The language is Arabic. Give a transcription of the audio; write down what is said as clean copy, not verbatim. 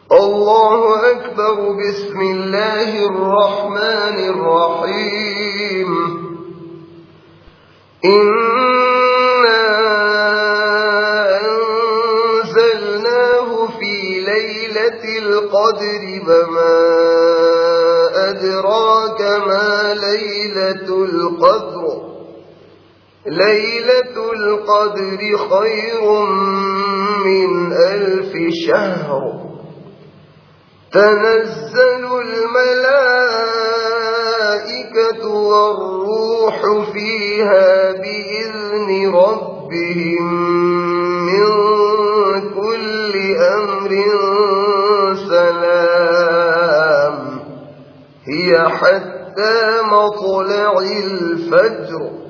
الله أكبر. بسم الله الرحمن الرحيم. إنا أنزلناه في ليلة القدر. وما أدراك ما ليلة القدر. ليلة القدر خير من 1000 شهر. تنزل الملائكة والروح فيها بإذن ربهم من كل أمر سلام هي حتى مطلع الفجر.